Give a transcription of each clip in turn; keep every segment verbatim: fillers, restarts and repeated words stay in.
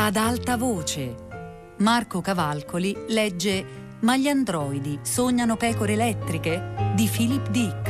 Ad alta voce. Marco Cavalcoli legge Ma gli androidi sognano pecore elettriche di Philip Dick.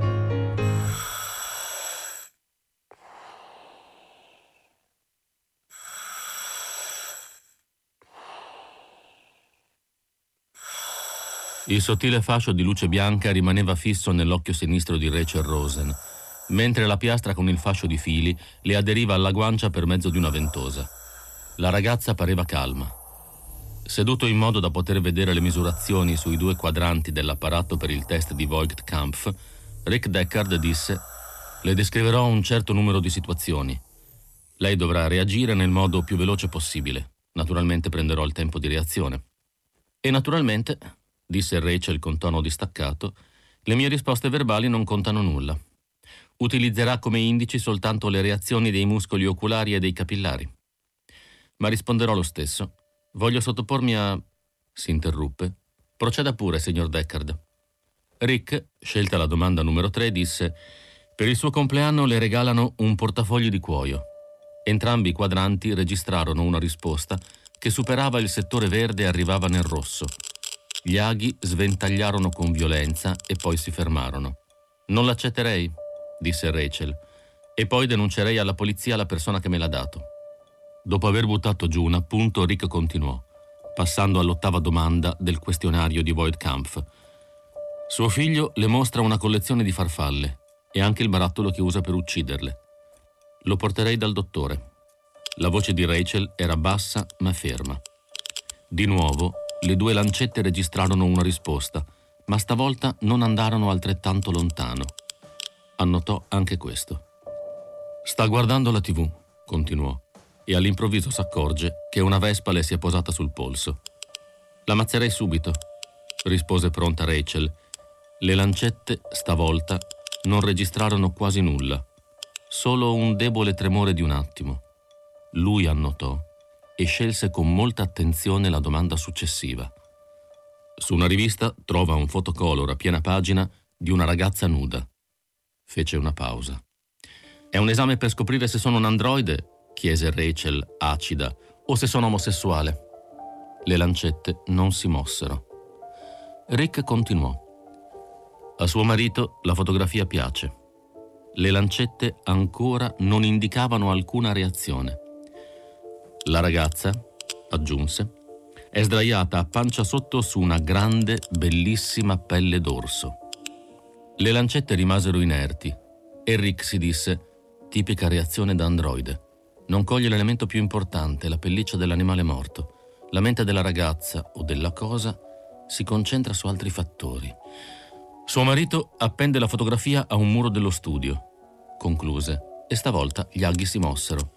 Il sottile fascio di luce bianca rimaneva fisso nell'occhio sinistro di Rachel Rosen, mentre la piastra con il fascio di fili le aderiva alla guancia per mezzo di una ventosa. La ragazza pareva calma. Seduto in modo da poter vedere le misurazioni sui due quadranti dell'apparato per il test di Voigt-Kampff, Rick Deckard disse: «Le descriverò un certo numero di situazioni. Lei dovrà reagire nel modo più veloce possibile. Naturalmente prenderò il tempo di reazione. E naturalmente», disse Rachel con tono distaccato, «le mie risposte verbali non contano nulla. Utilizzerà come indici soltanto le reazioni dei muscoli oculari e dei capillari. Ma risponderò lo stesso. Voglio sottopormi a...» Si interruppe. «Proceda pure, signor Deckard». Rick, scelta la domanda numero tre, disse: «Per il suo compleanno le regalano un portafogli di cuoio». Entrambi i quadranti registrarono una risposta che superava il settore verde e arrivava nel rosso. Gli aghi sventagliarono con violenza e poi si fermarono. «Non l'accetterei», disse Rachel, «e poi denuncerei alla polizia la persona che me l'ha dato». Dopo aver buttato giù un appunto, Rick continuò, passando all'ottava domanda del questionario di Voigt-Kampff. «Suo figlio le mostra una collezione di farfalle e anche il barattolo che usa per ucciderle. Lo porterei dal dottore». La voce di Rachel era bassa ma ferma. Di nuovo, le due lancette registrarono una risposta, ma stavolta non andarono altrettanto lontano. Annotò anche questo. «Sta guardando la tivù», continuò, e all'improvviso s'accorge che una vespa le si è posata sul polso. «L'ammazzerei subito», rispose pronta Rachel. Le lancette, stavolta, non registrarono quasi nulla, solo un debole tremore di un attimo. Lui annotò e scelse con molta attenzione la domanda successiva. Su una rivista trova un fotocolor a piena pagina di una ragazza nuda. Fece una pausa. «È un esame per scoprire se sono un androide?» chiese Rachel, acida, «o se sono omosessuale?» Le lancette non si mossero. Rick continuò. «A suo marito la fotografia piace». Le lancette ancora non indicavano alcuna reazione. «La ragazza», aggiunse, «è sdraiata a pancia sotto su una grande, bellissima pelle d'orso». Le lancette rimasero inerti e Rick si disse: «Tipica reazione da androide. Non coglie l'elemento più importante, la pelliccia dell'animale morto. La mente della ragazza o della cosa si concentra su altri fattori». «Suo marito appende la fotografia a un muro dello studio», concluse, e stavolta gli aghi si mossero.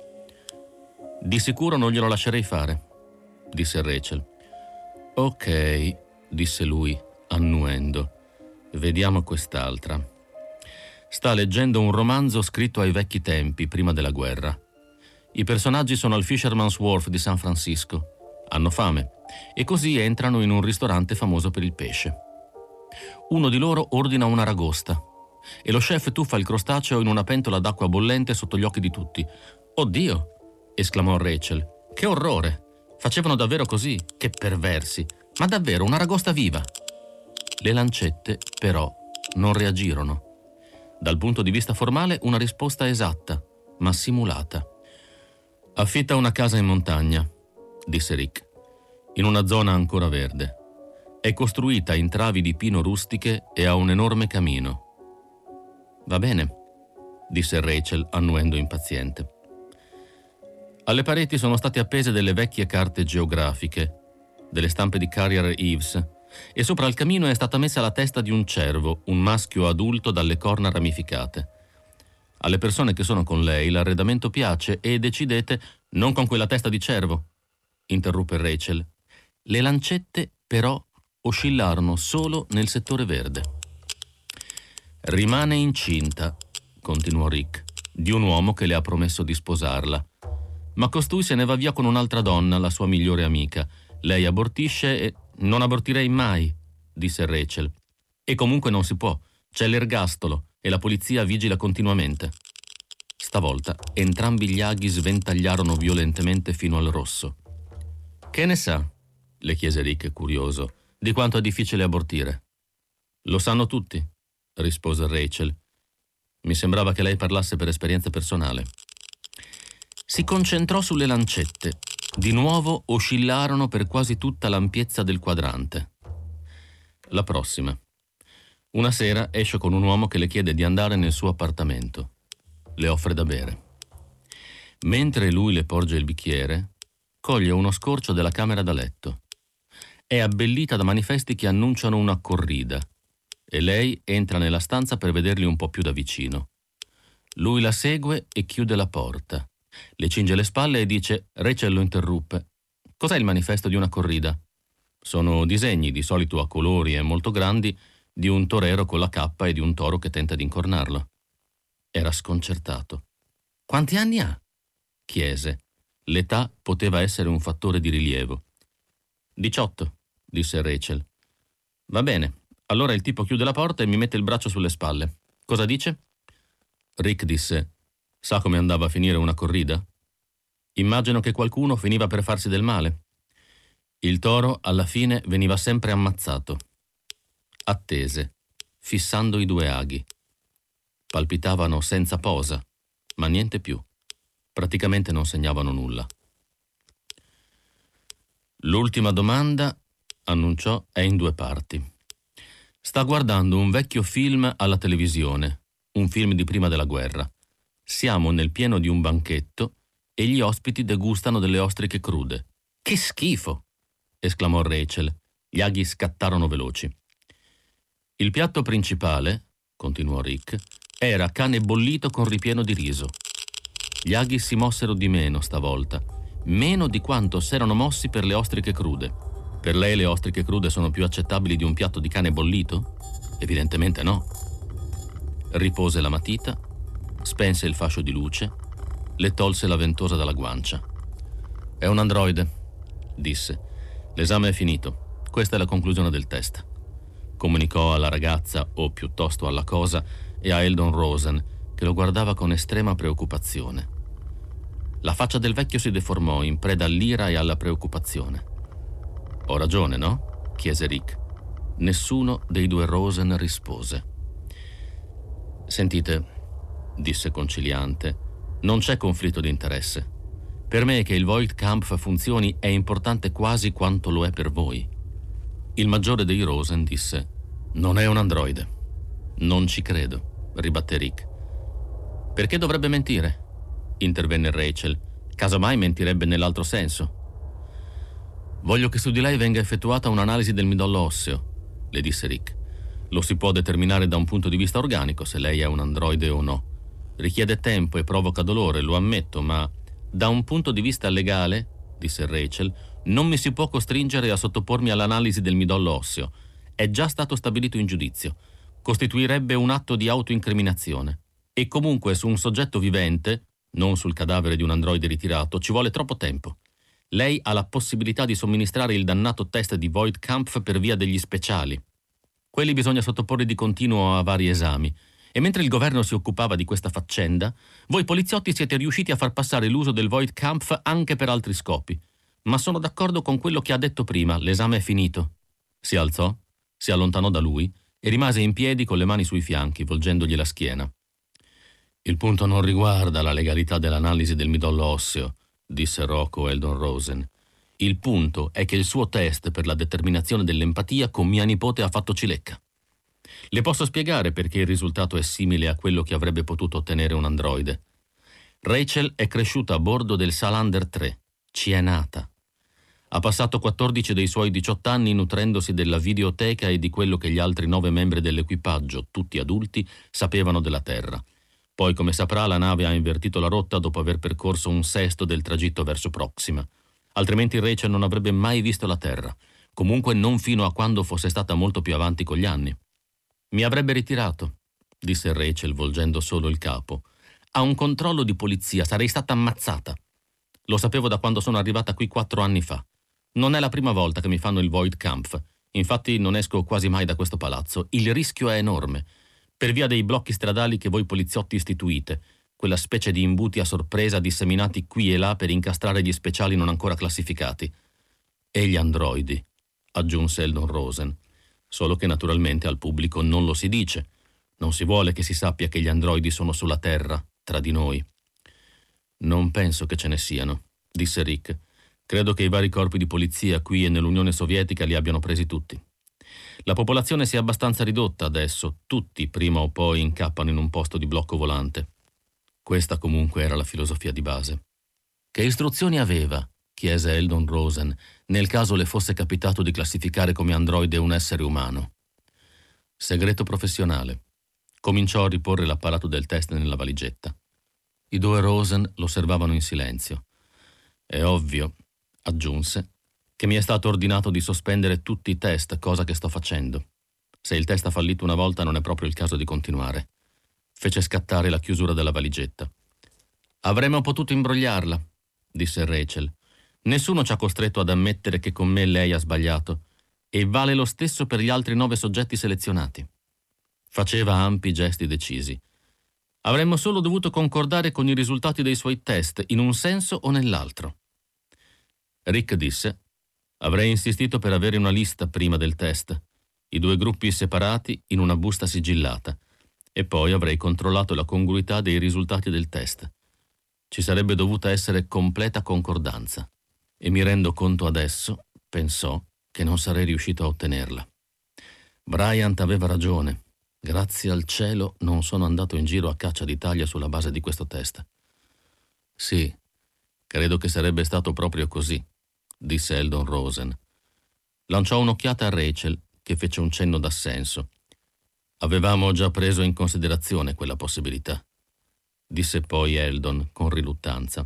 «Di sicuro non glielo lascerei fare», disse Rachel. «Ok», disse lui, annuendo. «Vediamo quest'altra. Sta leggendo un romanzo scritto ai vecchi tempi, prima della guerra. I personaggi sono al Fisherman's Wharf di San Francisco. Hanno fame e così entrano in un ristorante famoso per il pesce. Uno di loro ordina una ragosta e lo chef tuffa il crostaceo in una pentola d'acqua bollente sotto gli occhi di tutti. «Oddio!» esclamò Rachel. «Che orrore! Facevano davvero così? Che perversi! Ma davvero una ragosta viva!» Le lancette, però, non reagirono. Dal punto di vista formale, una risposta esatta, ma simulata. «Affitta una casa in montagna», disse Rick, «in una zona ancora verde. È costruita in travi di pino rustiche e ha un enorme camino». «Va bene», disse Rachel, annuendo impaziente. Alle pareti sono state appese delle vecchie carte geografiche, delle stampe di Carrier Eves, e sopra il camino è stata messa la testa di un cervo, un maschio adulto dalle corna ramificate. Alle persone che sono con lei l'arredamento piace e decidete non con quella testa di cervo», interruppe Rachel. Le lancette, però, oscillarono solo nel settore verde. «Rimane incinta», continuò Rick, «di un uomo che le ha promesso di sposarla. Ma costui se ne va via con un'altra donna, la sua migliore amica. Lei abortisce e... Non abortirei mai», disse Rachel. «E comunque non si può. C'è l'ergastolo e la polizia vigila continuamente». Stavolta entrambi gli aghi sventagliarono violentemente fino al rosso. «Che ne sa?» le chiese Rick, curioso, «di quanto è difficile abortire?» «Lo sanno tutti», rispose Rachel. «Mi sembrava che lei parlasse per esperienza personale». Si concentrò sulle lancette. Di nuovo oscillarono per quasi tutta l'ampiezza del quadrante. La prossima. Una sera esce con un uomo che le chiede di andare nel suo appartamento. Le offre da bere. Mentre lui le porge il bicchiere, coglie uno scorcio della camera da letto. È abbellita da manifesti che annunciano una corrida e lei entra nella stanza per vederli un po' più da vicino. Lui la segue e chiude la porta. Le cinge le spalle e dice: Rachel lo interruppe. «Cos'è il manifesto di una corrida?» «Sono disegni, di solito a colori e molto grandi, di un torero con la cappa e di un toro che tenta di incornarlo». Era sconcertato. «Quanti anni ha?» chiese. L'età poteva essere un fattore di rilievo. «diciotto», disse Rachel. «Va bene, allora il tipo chiude la porta e mi mette il braccio sulle spalle. Cosa dice?» Rick disse: «Sa come andava a finire una corrida? Immagino che qualcuno finiva per farsi del male. Il toro alla fine veniva sempre ammazzato». Attese, fissando i due aghi. Palpitavano senza posa, ma niente più. Praticamente non segnavano nulla. «L'ultima domanda», annunciò, «è in due parti. Sta guardando un vecchio film alla televisione, un film di prima della guerra. Siamo nel pieno di un banchetto e gli ospiti degustano delle ostriche crude. Che schifo!» esclamò Rachel. Gli aghi scattarono veloci. «Il piatto principale», continuò Rick, «era cane bollito con ripieno di riso. Gli aghi si mossero di meno stavolta, meno di quanto s'erano mossi per le ostriche crude. Per lei le ostriche crude sono più accettabili di un piatto di cane bollito? Evidentemente no». Ripose la matita, spense il fascio di luce, le tolse la ventosa dalla guancia. «È un androide», disse. «L'esame è finito. Questa è la conclusione del test». Comunicò alla ragazza, o piuttosto alla cosa, e a Eldon Rosen, che lo guardava con estrema preoccupazione. La faccia del vecchio si deformò, in preda all'ira e alla preoccupazione. «Ho ragione, no?» chiese Rick. Nessuno dei due Rosen rispose. «Sentite», disse conciliante, «non c'è conflitto di interesse. Per me che il Voigtkampf funzioni è importante quasi quanto lo è per voi». Il maggiore dei Rosen disse: «Non è un androide». «Non ci credo», ribatté Rick. «Perché dovrebbe mentire?» intervenne Rachel. «Casomai mentirebbe nell'altro senso». «Voglio che su di lei venga effettuata un'analisi del midollo osseo», le disse Rick. «Lo si può determinare da un punto di vista organico se lei è un androide o no. Richiede tempo e provoca dolore, lo ammetto, ma da un punto di vista legale», disse Rachel, «non mi si può costringere a sottopormi all'analisi del midollo osseo. È già stato stabilito in giudizio. Costituirebbe un atto di autoincriminazione. E comunque su un soggetto vivente, non sul cadavere di un androide ritirato, ci vuole troppo tempo. Lei ha la possibilità di somministrare il dannato test di Voigtkampf per via degli speciali. Quelli bisogna sottoporli di continuo a vari esami. E mentre il governo si occupava di questa faccenda, voi poliziotti siete riusciti a far passare l'uso del Voigtkampf anche per altri scopi. Ma sono d'accordo con quello che ha detto prima, l'esame è finito». Si alzò, si allontanò da lui e rimase in piedi con le mani sui fianchi, volgendogli la schiena. «Il punto non riguarda la legalità dell'analisi del midollo osseo», disse Rocco Eldon Rosen. «Il punto è che il suo test per la determinazione dell'empatia con mia nipote ha fatto cilecca. Le posso spiegare perché il risultato è simile a quello che avrebbe potuto ottenere un androide. Rachel è cresciuta a bordo del Salander tre, ci è nata. Ha passato quattordici dei suoi diciotto anni nutrendosi della videoteca e di quello che gli altri nove membri dell'equipaggio, tutti adulti, sapevano della Terra. Poi, come saprà, la nave ha invertito la rotta dopo aver percorso un sesto del tragitto verso Proxima. Altrimenti Rachel non avrebbe mai visto la Terra, comunque non fino a quando fosse stata molto più avanti con gli anni. «Mi avrebbe ritirato», disse Rachel volgendo solo il capo. «A un controllo di polizia sarei stata ammazzata. Lo sapevo da quando sono arrivata qui quattro anni fa. Non è la prima volta che mi fanno il Voigtkampf. Infatti non esco quasi mai da questo palazzo. Il rischio è enorme. Per via dei blocchi stradali che voi poliziotti istituite. quella specie di imbuti a sorpresa disseminati qui e là per incastrare gli speciali non ancora classificati. E gli androidi, aggiunse Eldon Rosen, solo che naturalmente al pubblico non lo si dice. Non si vuole che si sappia che gli androidi sono sulla Terra, tra di noi. Non penso che ce ne siano, disse Rick. Credo che i vari corpi di polizia qui e nell'Unione Sovietica li abbiano presi tutti. La popolazione si è abbastanza ridotta adesso, tutti prima o poi incappano in un posto di blocco volante. Questa comunque era la filosofia di base. Che istruzioni aveva, chiese Eldon Rosen, nel caso le fosse capitato di classificare come androide un essere umano? Segreto professionale. Cominciò a riporre l'apparato del test nella valigetta. I due Rosen lo osservavano in silenzio. È ovvio, aggiunse, che mi è stato ordinato di sospendere tutti i test, cosa che sto facendo. Se il test ha fallito una volta non è proprio il caso di continuare. Fece scattare la chiusura della valigetta. Avremmo potuto imbrogliarla, disse Rachel. Nessuno ci ha costretto ad ammettere che con me lei ha sbagliato, e vale lo stesso per gli altri nove soggetti selezionati. Faceva ampi gesti decisi. Avremmo solo dovuto concordare con i risultati dei suoi test, in un senso o nell'altro. Rick disse: avrei insistito per avere una lista prima del test, i due gruppi separati in una busta sigillata, e poi avrei controllato la congruità dei risultati del test. Ci sarebbe dovuta essere completa concordanza, e mi rendo conto adesso, pensò, che non sarei riuscito a ottenerla. Bryant aveva ragione. Grazie al cielo non sono andato in giro a caccia di taglia sulla base di questo test. Sì, credo che sarebbe stato proprio così, disse Eldon Rosen. Lanciò un'occhiata a Rachel, che fece un cenno d'assenso. Avevamo già preso in considerazione quella possibilità, disse poi Eldon con riluttanza.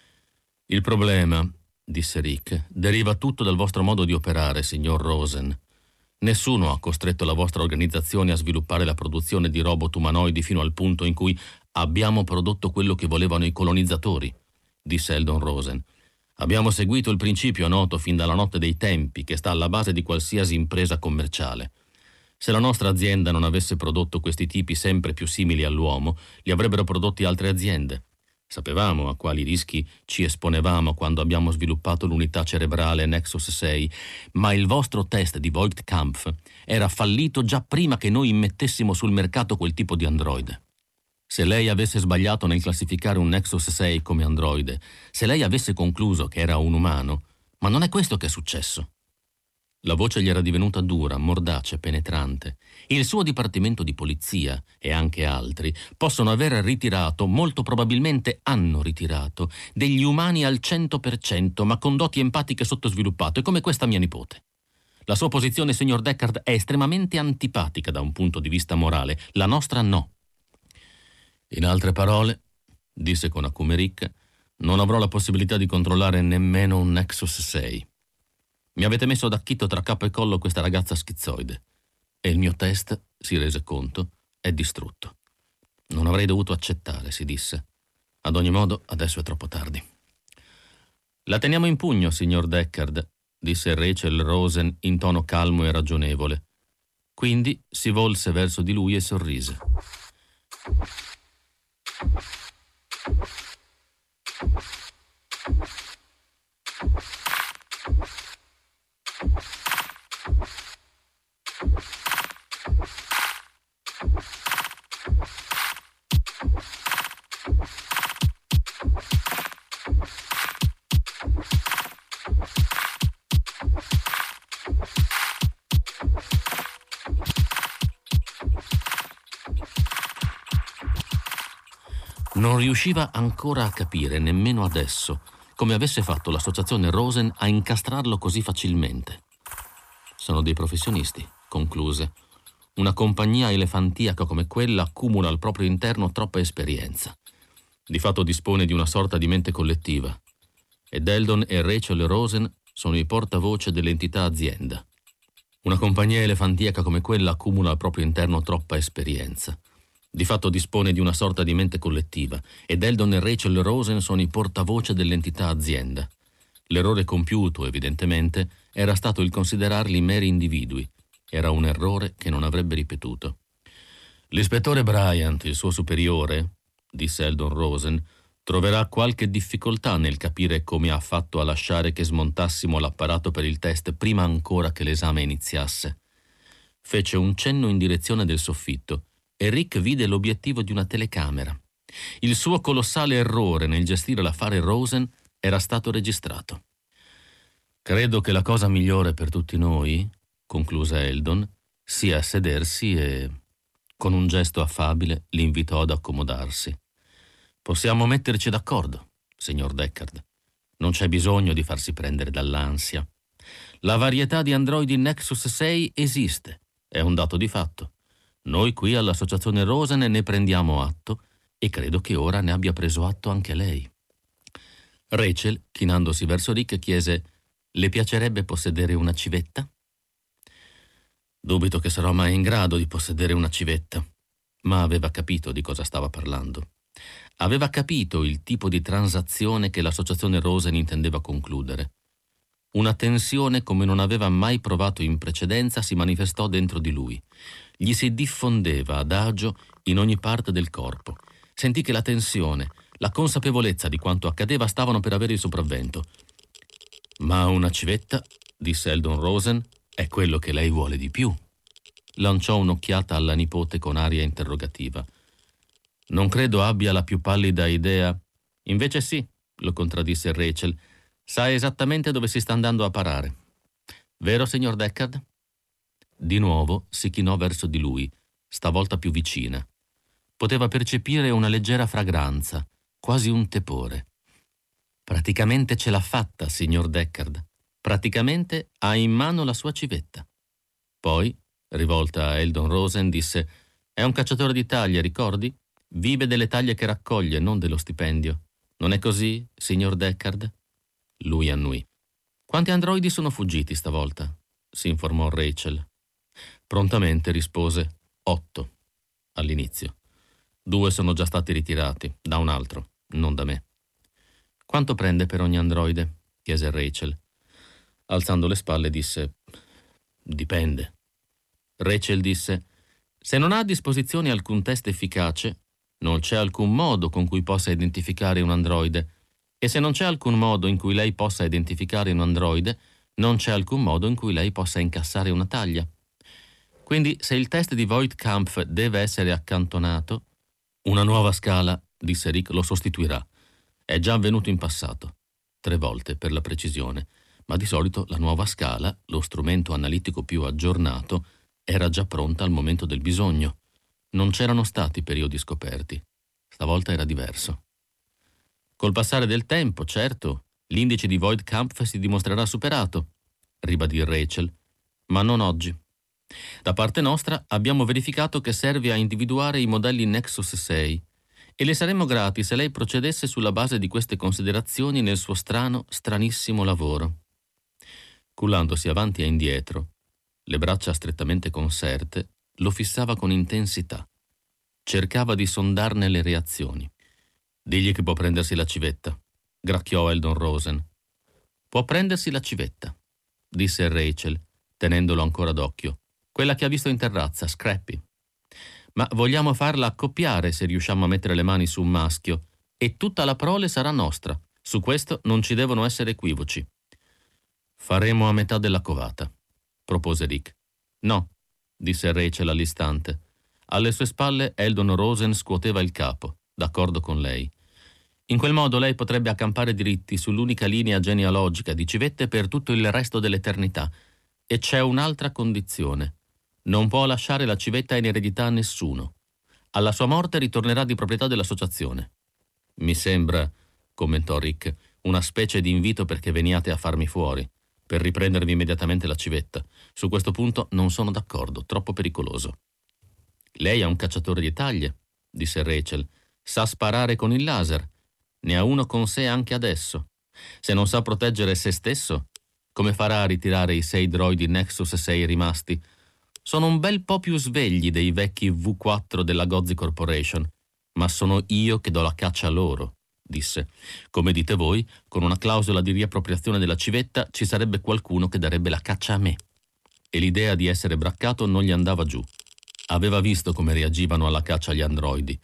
Il problema, disse Rick, deriva tutto dal vostro modo di operare, signor Rosen. Nessuno ha costretto la vostra organizzazione a sviluppare la produzione di robot umanoidi fino al punto in cui abbiamo prodotto quello che volevano i colonizzatori, disse Eldon Rosen. Abbiamo seguito il principio noto fin dalla notte dei tempi che sta alla base di qualsiasi impresa commerciale. Se la nostra azienda non avesse prodotto questi tipi sempre più simili all'uomo, li avrebbero prodotti altre aziende. Sapevamo a quali rischi ci esponevamo quando abbiamo sviluppato l'unità cerebrale Nexus sei, ma il vostro test di Voigt-Kampf era fallito già prima che noi immettessimo sul mercato quel tipo di androide. Se lei avesse sbagliato nel classificare un Nexus sei come androide, se lei avesse concluso che era un umano, ma non è questo che è successo. La voce gli era divenuta dura, mordace, penetrante. Il suo dipartimento di polizia, e anche altri, possono aver ritirato, molto probabilmente hanno ritirato, degli umani al cento per cento, ma con doti empatiche sottosviluppate, come questa mia nipote. La sua posizione, signor Deckard, è estremamente antipatica da un punto di vista morale, la nostra no. In altre parole, disse con acume Rick, non avrò la possibilità di controllare nemmeno un Nexus sei. Mi avete messo d'acchitto tra capo e collo questa ragazza schizoide e il mio test, si rese conto, è distrutto. Non avrei dovuto accettare, si disse. Ad ogni modo, adesso è troppo tardi. La teniamo in pugno, signor Deckard, disse Rachel Rosen in tono calmo e ragionevole. Quindi si volse verso di lui e sorrise. Non riusciva ancora a capire, nemmeno adesso, come avesse fatto l'associazione Rosen a incastrarlo così facilmente. Sono dei professionisti, concluse. Una compagnia elefantiaca come quella accumula al proprio interno troppa esperienza. Di fatto dispone di una sorta di mente collettiva. Ed Eldon e Rachel Rosen sono i portavoce dell'entità azienda. Una compagnia elefantiaca come quella accumula al proprio interno troppa esperienza. Di fatto dispone di una sorta di mente collettiva, ed Eldon e Rachel Rosen sono i portavoce dell'entità azienda. L'errore compiuto, evidentemente, era stato il considerarli meri individui. Era un errore che non avrebbe ripetuto. L'ispettore Bryant, il suo superiore, disse Eldon Rosen, troverà qualche difficoltà nel capire come ha fatto a lasciare che smontassimo l'apparato per il test prima ancora che l'esame iniziasse. Fece un cenno in direzione del soffitto e Rick vide l'obiettivo di una telecamera. Il suo colossale errore nel gestire l'affare Rosen era stato registrato. «Credo che la cosa migliore per tutti noi», concluse Eldon, «sia sedersi e...» Con un gesto affabile li invitò ad accomodarsi. «Possiamo metterci d'accordo, signor Deckard. Non c'è bisogno di farsi prendere dall'ansia. La varietà di androidi Nexus sei esiste, è un dato di fatto. Noi qui all'Associazione Rosen ne prendiamo atto e credo che ora ne abbia preso atto anche lei». Rachel, chinandosi verso Rick, chiese: «Le piacerebbe possedere una civetta?» «Dubito che sarò mai in grado di possedere una civetta», ma aveva capito di cosa stava parlando. Aveva capito il tipo di transazione che l'Associazione Rosen intendeva concludere. Una tensione come non aveva mai provato in precedenza si manifestò dentro di lui. Gli si diffondeva adagio in ogni parte del corpo. Sentì che la tensione, la consapevolezza di quanto accadeva stavano per avere il sopravvento. «Ma una civetta», disse Eldon Rosen, «è quello che lei vuole di più». Lanciò un'occhiata alla nipote con aria interrogativa. «Non credo abbia la più pallida idea». «Invece sì», lo contraddisse Rachel. «Sa esattamente dove si sta andando a parare. Vero, signor Deckard?» Di nuovo si chinò verso di lui, stavolta più vicina. Poteva percepire una leggera fragranza, quasi un tepore. «Praticamente ce l'ha fatta, signor Deckard. Praticamente ha in mano la sua civetta». Poi, rivolta a Eldon Rosen, disse: «È un cacciatore di taglie, ricordi? Vive delle taglie che raccoglie, non dello stipendio. Non è così, signor Deckard?» Lui annui. «Quanti androidi sono fuggiti stavolta?» si informò Rachel. Prontamente rispose: «Otto. All'inizio. Due sono già stati ritirati, da un altro, non da me». «Quanto prende per ogni androide?» chiese Rachel. Alzando le spalle disse: «Dipende». Rachel disse: «Se non ha a disposizione alcun test efficace, non c'è alcun modo con cui possa identificare un androide, e se non c'è alcun modo in cui lei possa identificare un androide, non c'è alcun modo in cui lei possa incassare una taglia. Quindi, se il test di Voight-Kampff deve essere accantonato, una nuova scala», disse Rick, «lo sostituirà. È già avvenuto in passato, tre volte per la precisione, ma di solito la nuova scala, lo strumento analitico più aggiornato, era già pronta al momento del bisogno. Non c'erano stati periodi scoperti. Stavolta era diverso. Col passare del tempo, certo, l'indice di Voight-Kampff si dimostrerà superato», ribadì Rachel, «ma non oggi. Da parte nostra abbiamo verificato che serve a individuare i modelli Nexus sei e le saremmo grati se lei procedesse sulla base di queste considerazioni nel suo strano, stranissimo lavoro». Cullandosi avanti e indietro, le braccia strettamente conserte, lo fissava con intensità. Cercava di sondarne le reazioni. «Digli che può prendersi la civetta», gracchiò Eldon Rosen. «Può prendersi la civetta», disse Rachel, tenendolo ancora d'occhio. «Quella che ha visto in terrazza, Scrappy. Ma vogliamo farla accoppiare se riusciamo a mettere le mani su un maschio, e tutta la prole sarà nostra. Su questo non ci devono essere equivoci». «Faremo a metà della covata», propose Rick. «No», disse Rachel all'istante. Alle sue spalle Eldon Rosen scuoteva il capo, d'accordo con lei. «In quel modo lei potrebbe accampare diritti sull'unica linea genealogica di civette per tutto il resto dell'eternità. E c'è un'altra condizione. Non può lasciare la civetta in eredità a nessuno. Alla sua morte ritornerà di proprietà dell'associazione». «Mi sembra», commentò Rick, «una specie di invito perché veniate a farmi fuori, per riprendervi immediatamente la civetta. Su questo punto non sono d'accordo, troppo pericoloso». «Lei è un cacciatore di taglie», disse Rachel. «Sa sparare con il laser. Ne ha uno con sé anche adesso. Se non sa proteggere se stesso, come farà a ritirare i sei droidi Nexus sei rimasti? Sono un bel po' più svegli dei vecchi vu quattro della Gozzi Corporation, ma sono io che do la caccia a loro», disse. «Come dite voi, con una clausola di riappropriazione della civetta ci sarebbe qualcuno che darebbe la caccia a me». E l'idea di essere braccato non gli andava giù. Aveva visto come reagivano alla caccia gli androidi.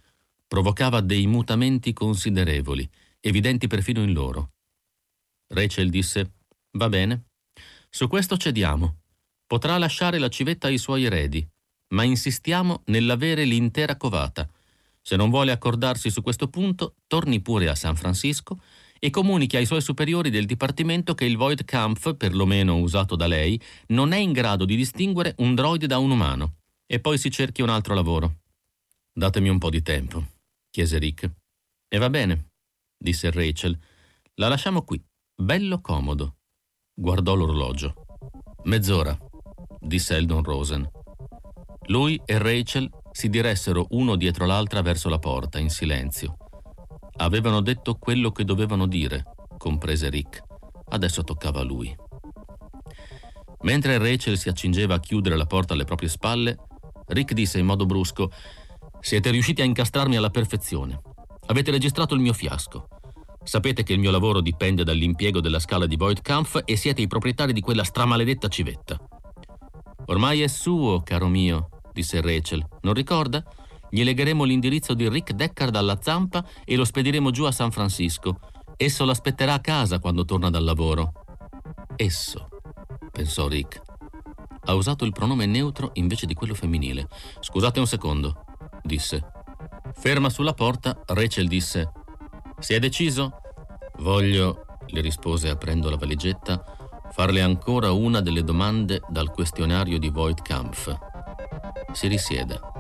provocava dei mutamenti considerevoli, evidenti perfino in loro. Rachel disse: «Va bene, su questo cediamo. Potrà lasciare la civetta ai suoi eredi, ma insistiamo nell'avere l'intera covata. Se non vuole accordarsi su questo punto, torni pure a San Francisco e comunichi ai suoi superiori del dipartimento che il Voight Kampf, perlomeno usato da lei, non è in grado di distinguere un droide da un umano, e poi si cerchi un altro lavoro». «Datemi un po' di tempo», chiese Rick. «E va bene», disse Rachel. «La lasciamo qui, bello comodo». Guardò l'orologio. «Mezz'ora», disse Eldon Rosen. Lui e Rachel si diressero uno dietro l'altra verso la porta, in silenzio. Avevano detto quello che dovevano dire, comprese Rick. Adesso toccava a lui. Mentre Rachel si accingeva a chiudere la porta alle proprie spalle, Rick disse in modo brusco: «Siete riusciti a incastrarmi alla perfezione. Avete registrato il mio fiasco. Sapete che il mio lavoro dipende dall'impiego della scala di Voight Kampf e siete i proprietari di quella stramaledetta civetta». «Ormai è suo, caro mio», disse Rachel. «Non ricorda? Gli legheremo l'indirizzo di Rick Deckard alla zampa e lo spediremo giù a San Francisco. Esso l'aspetterà a casa quando torna dal lavoro». «Esso», pensò Rick. Ha usato il pronome neutro invece di quello femminile. «Scusate un secondo», disse. Ferma sulla porta, Rachel disse: «Si è deciso?» «Voglio», le rispose aprendo la valigetta, «farle ancora una delle domande dal questionario di Voight Kampf». «Si risieda»,